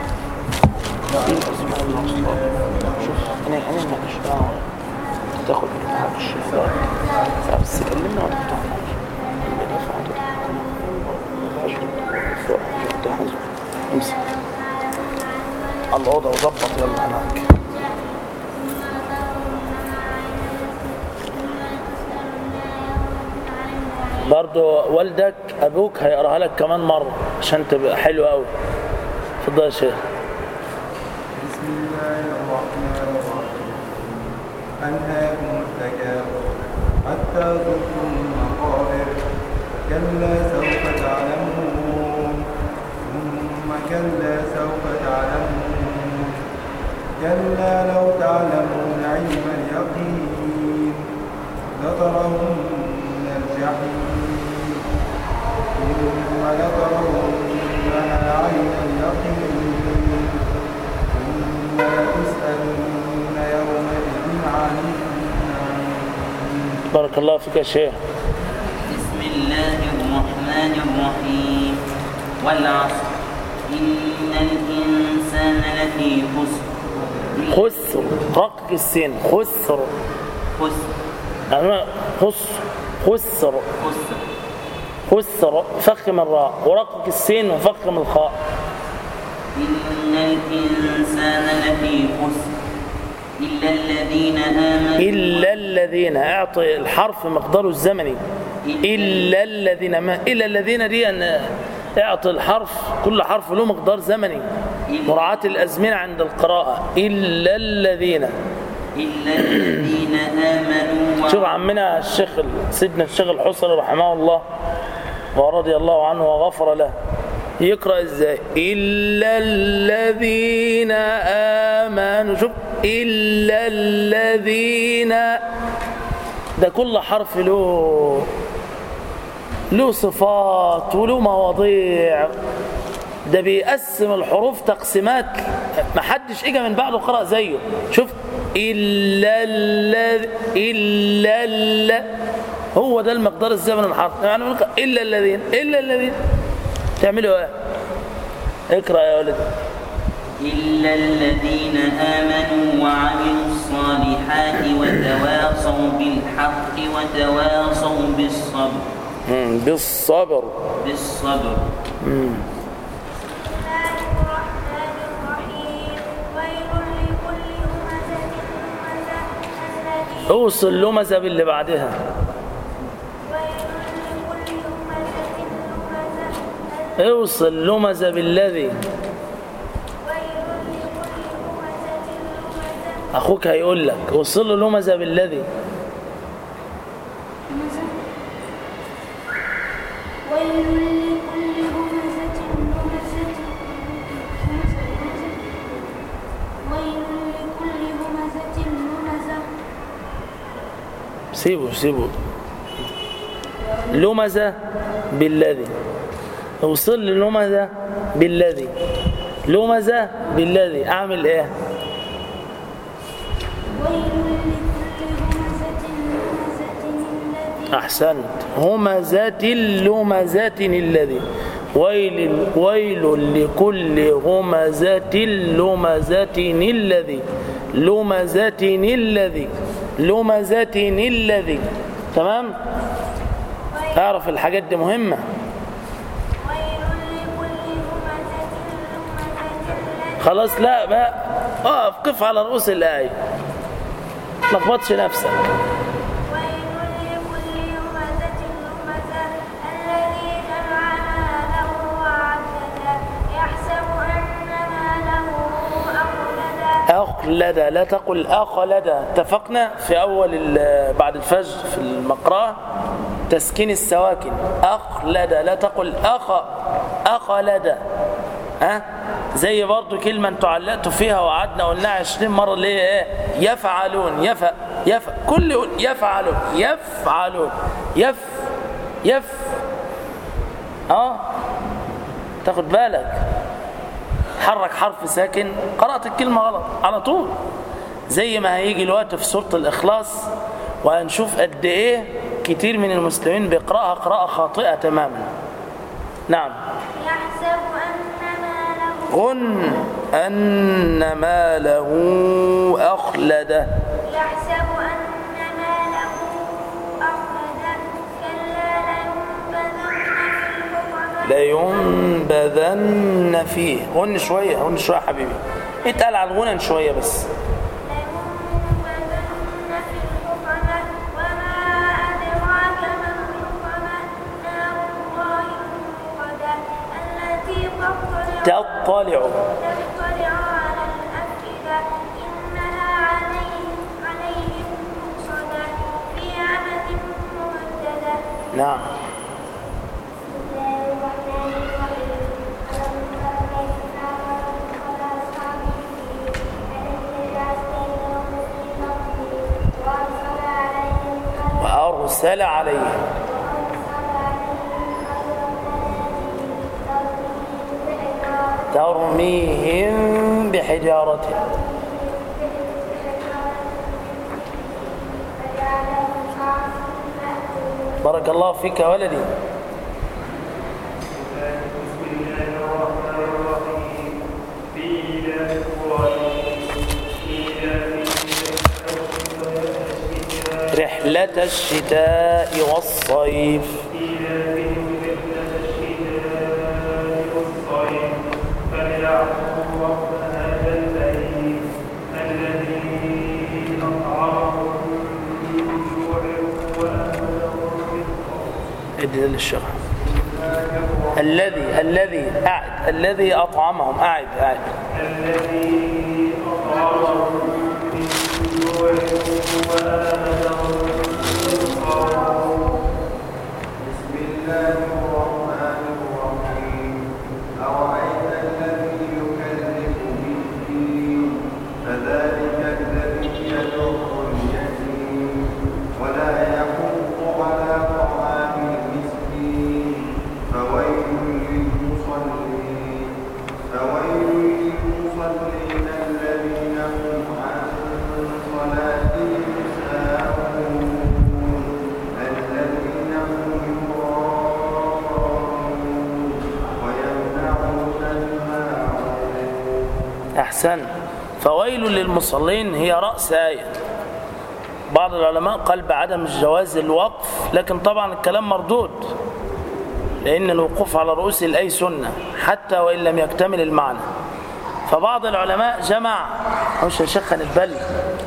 انا ماليش دعوه تاخد معاك الشيطان بس كلمنا ولا امسك الأوضة وظبط يلا هناك. برضو والدك أبوك هيقراها لك كمان مرة عشان تبقى حلو قوي. اتفضل يا شيخ. بسم الله الرحمن الرحيم. ألهاكم التكاثر حتى زرتم المقابر كلا سوف تعلمون ثم كلا سوف تعلمون كلا لو تعلمون علم اليقين لترون الجحيم ثم لترونها عين اليقين ثم لتسألن يومئذ عن النعيم. بارك الله فيك يا شيخ. بسم الله الرحمن الرحيم. والعصر إن الإنسان لفي خسر رقق السين خسر خسر خسر فخم الراء ورقق السين وفخم الخاء. إن الإنسان لفي خسر إلا الذين اعطي الحرف مقداره الزمني. إلا الذين ما إلا الذين دي أن اعطي الحرف كل حرف له مقدار زمني مراعاة الأزمنة عند القراءة. إلا الذين آمنوا. شوف عمنا الشيخ سيدنا الشيخ الحصري رحمه الله ورضي الله عنه وغفر له يقرأ ازاي؟ إلا الذين آمنوا. شوف إلا الذين ده كل حرف له صفات وله مواضيع. ده بيقسم الحروف تقسيمات ما حدش اجى من بعده قرأ زيه. شوف إلا هو ده المقدار الزمن الحرف. يعني إلا الذين تعملوا ايه؟ اقرأ يا ولد. إلا الذين آمنوا وعملوا الصالحات وتواصوا بالحق وتواصوا بالصبر. بالصبر. اوصل لمزة باللي بعدها. اوصل لمزة بالذي. اخوك هيقول لك اوصل له لمزة بالذي. سيبه لمزة بالذي. اوصل للمزة بالذي. لمزة بالذي اعمل ايه؟ احسنت. همزة لمزة الذي. ويل لكل همزة لمزة الذي. لمزة الذي. تمام؟ اعرف الحاجات دي مهمة. خلاص لا بقى قف على رؤوس الآية ما تلخبطش نفسك. أخلد. لا تقل أخلد. اتفقنا في أول بعد الفجر في المقرأة تسكين السواكن. أخلد. لا تقل أخلد. زي برضو كلمة انتوا علقتوا فيها وقعدنا قلناها 20 مرة اللي هي ايه؟ يفعلون. كل يقول يفعلون. تاخد بالك حرك حرف ساكن قرأت الكلمة غلط على طول. زي ما هيجي الوقت في سورة الإخلاص، وهنشوف قد إيه كتير من المسلمين بيقرأها قراءة خاطئة تماما. نعم. يحسب أن ماله ظن أن ماله أخلده. يحسب أن ماله أخلده كلا لينبذن فيه. غن شوية غن شوية حبيبي، اتقل على الغنى شوية بس. لينبذن في الحطمة وما أدراك ما الحطمة نار الله الموقدة التي تطلع على الأفئدة إنها عليهم مؤصدة في عمد ممددة. نعم. وأرسل عليهم ترميهم بحجارة. بارك الله فيك يا ولدي. رحلة الشتاء والصيف. ادي للشرح. الذي أعد الذي أطعمهم. أعد الذي أطعمهم من جوع وآمنهم من خوف. بسم الله الرحمن الرحيم. أرأيت الذي يكذب بالدين فذلك الذي يدعو اليتيم ولا يحض على طعام المسكين فويل للمصلين الذين هم عن صلاتهم ساهون الذين هم يراءون ويمنعون الماعون. أحسن. فويل للمصلين هي رأس آية. بعض العلماء قال بعدم جواز الوقف، لكن طبعا الكلام مردود، لأن الوقوف على رؤوس الآية سنة حتى وإن لم يكتمل المعنى. فبعض العلماء جمع مش هشخن البلي،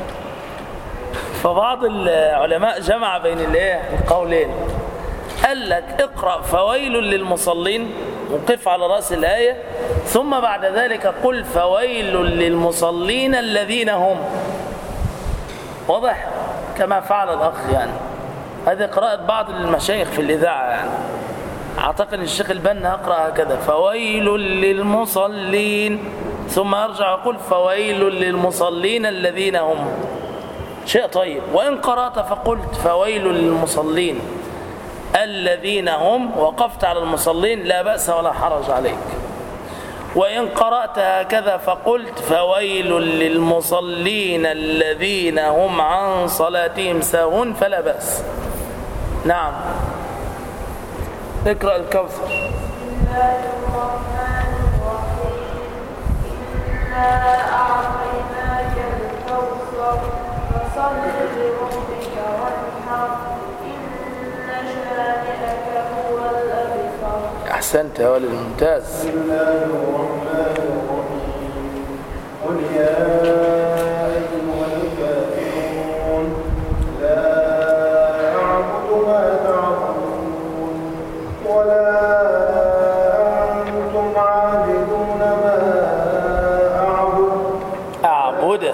فبعض العلماء جمع بين القولين، قال لك اقرأ فويل للمصلين وقف على رأس الآية، ثم بعد ذلك قل فويل للمصلين الذين هم. واضح كما فعل الأخ يعني. هذه قراءة بعض المشايخ في الإذاعة يعني. أعتقد الشيخ البنا أقرأ هكذا فويل للمصلين، ثم أرجع أقول فويل للمصلين الذين هم. شيء طيب. وإن قرأت فقلت فويل للمصلين الذين هم وقفت على المصلين لا بأس ولا حرج عليك. وإن قرأت هكذا فقلت فويل للمصلين الذين هم عن صلاتهم ساهون فلا بأس. نعم. اقرأ الكوثر. بسم الله الرحمن الرحيم. إنا أعطيناك الكوثر فصل لربك وانحر إن شانئك هو الأبتر. أحسنت يا ولد، ممتاز. بسم الله الرحمن الرحيم. قل يا أيها الكافرون لا أعبد ما تعبدون ولا أنتم عابدون ما أعبد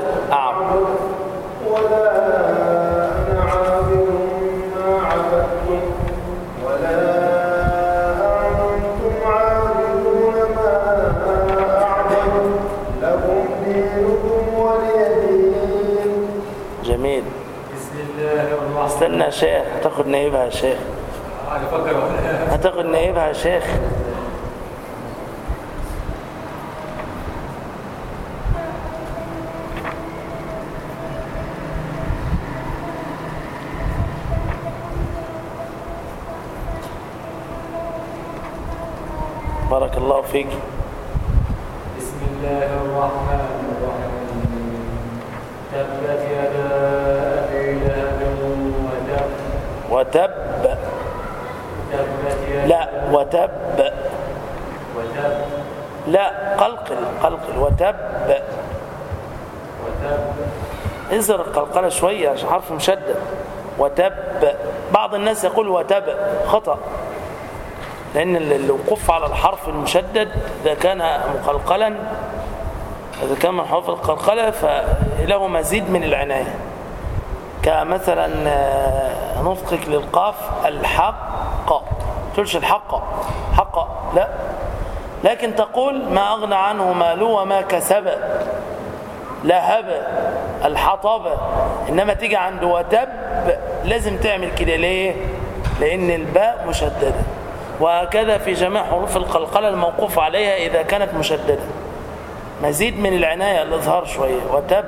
ولا أنا عابد ما عبدتم ولا أنتم عابدون ما أعبد لكم دينكم ولي دين. جميل. بسم الله الرحمن الرحيم. استنى يا شيخ، هتاخد نايبها يا شيخ، هتاخد نايبها يا شيخ. بارك الله فيك. بسم الله الرحمن الرحيم. تبت يدا أبي لهب وتب. تبت يدا. لا وتب. لا قلقل وتب. انزل القلقلة شوية عشان حرف مشدد. وتب. بعض الناس يقول وتب، خطأ، لأن الوقوف على الحرف المشدد إذا كان مقلقلا، إذا كان من حروف القلقلة فله مزيد من العناية، كمثلا نطقك للقاف الحق، تقولش الحق لا، لكن تقول ما أغنى عنه ماله وما كسب، لهب، الحطب. إنما تيجي عند وتب لازم تعمل كده. ليه؟ لأن الباء مشددة، وهكذا في جميع حروف القلقلة الموقوف عليها إذا كانت مشددة. مزيد من العناية الإظهار شوية. وتب.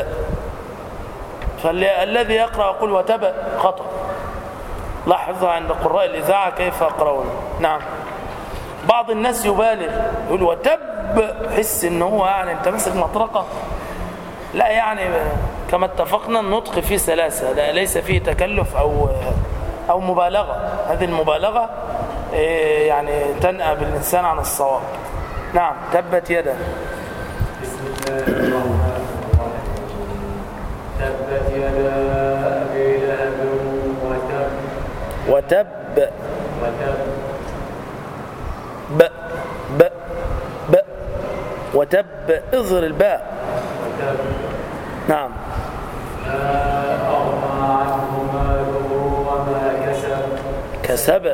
فالذي يقرأ يقول وتب خطأ. لاحظها عند قراء الإذاعة كيف يقرؤون. نعم. بعض الناس يبالغ يقول وتب، حس إنه هو يعني أنت مسك مطرقة. لا، يعني كما اتفقنا النطق فيه سلاسة، لا ليس فيه تكلف أو مبالغة. هذه المبالغة يعني تنأى بالإنسان عن الصواب. نعم. تبت يدا. بسم الله الرحمن الرحيم. تبت يدا أبي لهب وتب. وتب. اظهر الباء. نعم. ما أغنى عنه ماله وما كسب.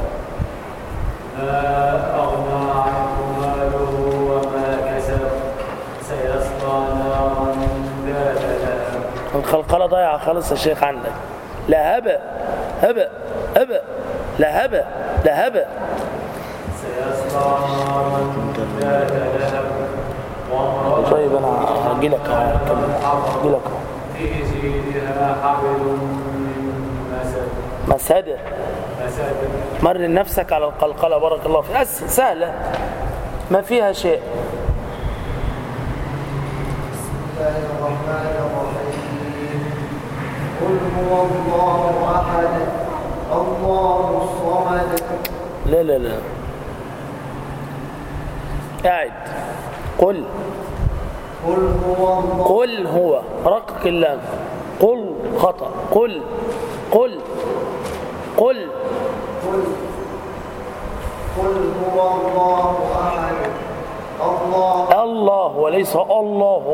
ما أغنى عنه ماله وما كسب سيصلى نارا ذات لهب. القلقلة ضايعة خالص يا شيخ عندك. لهب لهب سيصلى نارا ذات لهب. طيب أنا أجيلك في جيدها حبل من مسد. مر نفسك على القلقلة. بارك الله فيك. سهلة ما فيها شيء. بسم الله الرحمن الرحيم. قل هو الله أحد الله الصمد. لا قاعد. قل هو الله. قل هو رقق اللام. قل خطأ. قل هو الله أحد الله وليس الله.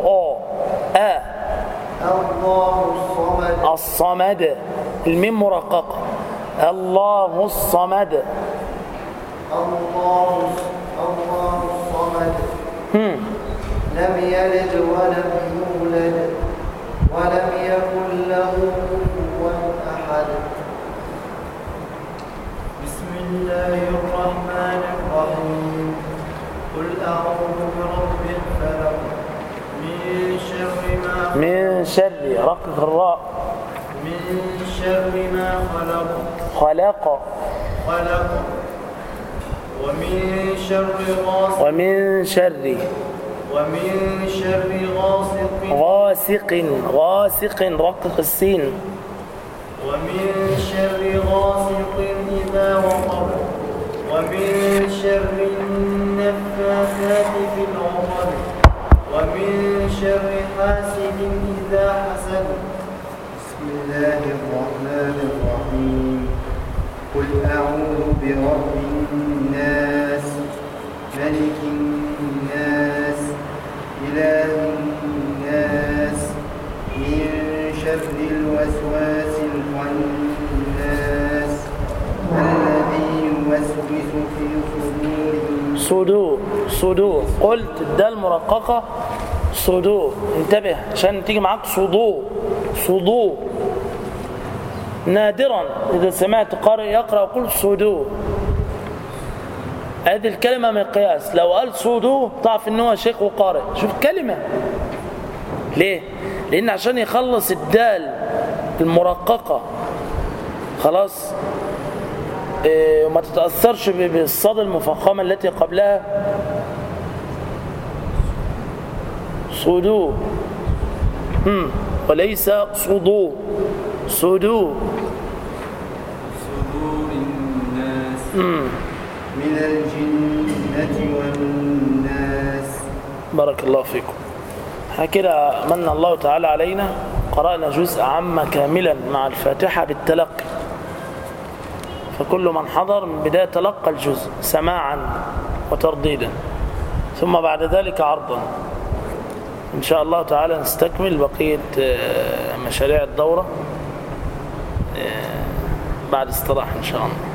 الله الصمد. الميم مرققة. الله الصمد. الله الصمد. لم يلد ولم يولد ولم يكن له كفوا أحد. بسم الله الرحمن الرحيم. قل أعوذ برب الفلق من شر رقق الراء. من شر ما خلق. ومن شر غاسق رقق السين. ومن شر غاسق إذا وقب ومن شر النفاثات في العقد ومن شر حاسد إذا حسد. بسم الله الرحمن الرحيم. قل أعوذ برب الناس ملك الناس إله الناس من شر الوسواس الخناس الذي يوسوس في صدور. قلت الدال مرققة صدور. انتبه عشان تيجي معاك صدور. نادرا إذا سمعت قارئ يقرأ يقول صدور. هذه الكلمة مقياس. لو قال صدور تعرف إنه شيخ وقارئ. شوف كلمة ليه؟ لأن عشان يخلص الدال المرققة خلاص وما تتأثرش بالصاد المفخمة التي قبلها. صدو وليس صدو. صدو صدور الناس من الجنة والناس. بارك الله فيكم. كده من الله تعالى علينا قرأنا جزء عام كاملا مع الفاتحة بالتلقي، فكل من حضر من بداية تلقى الجزء سماعا وترديدا، ثم بعد ذلك عرضا. إن شاء الله تعالى نستكمل بقية مشاريع الدورة بعد استراحة إن شاء الله.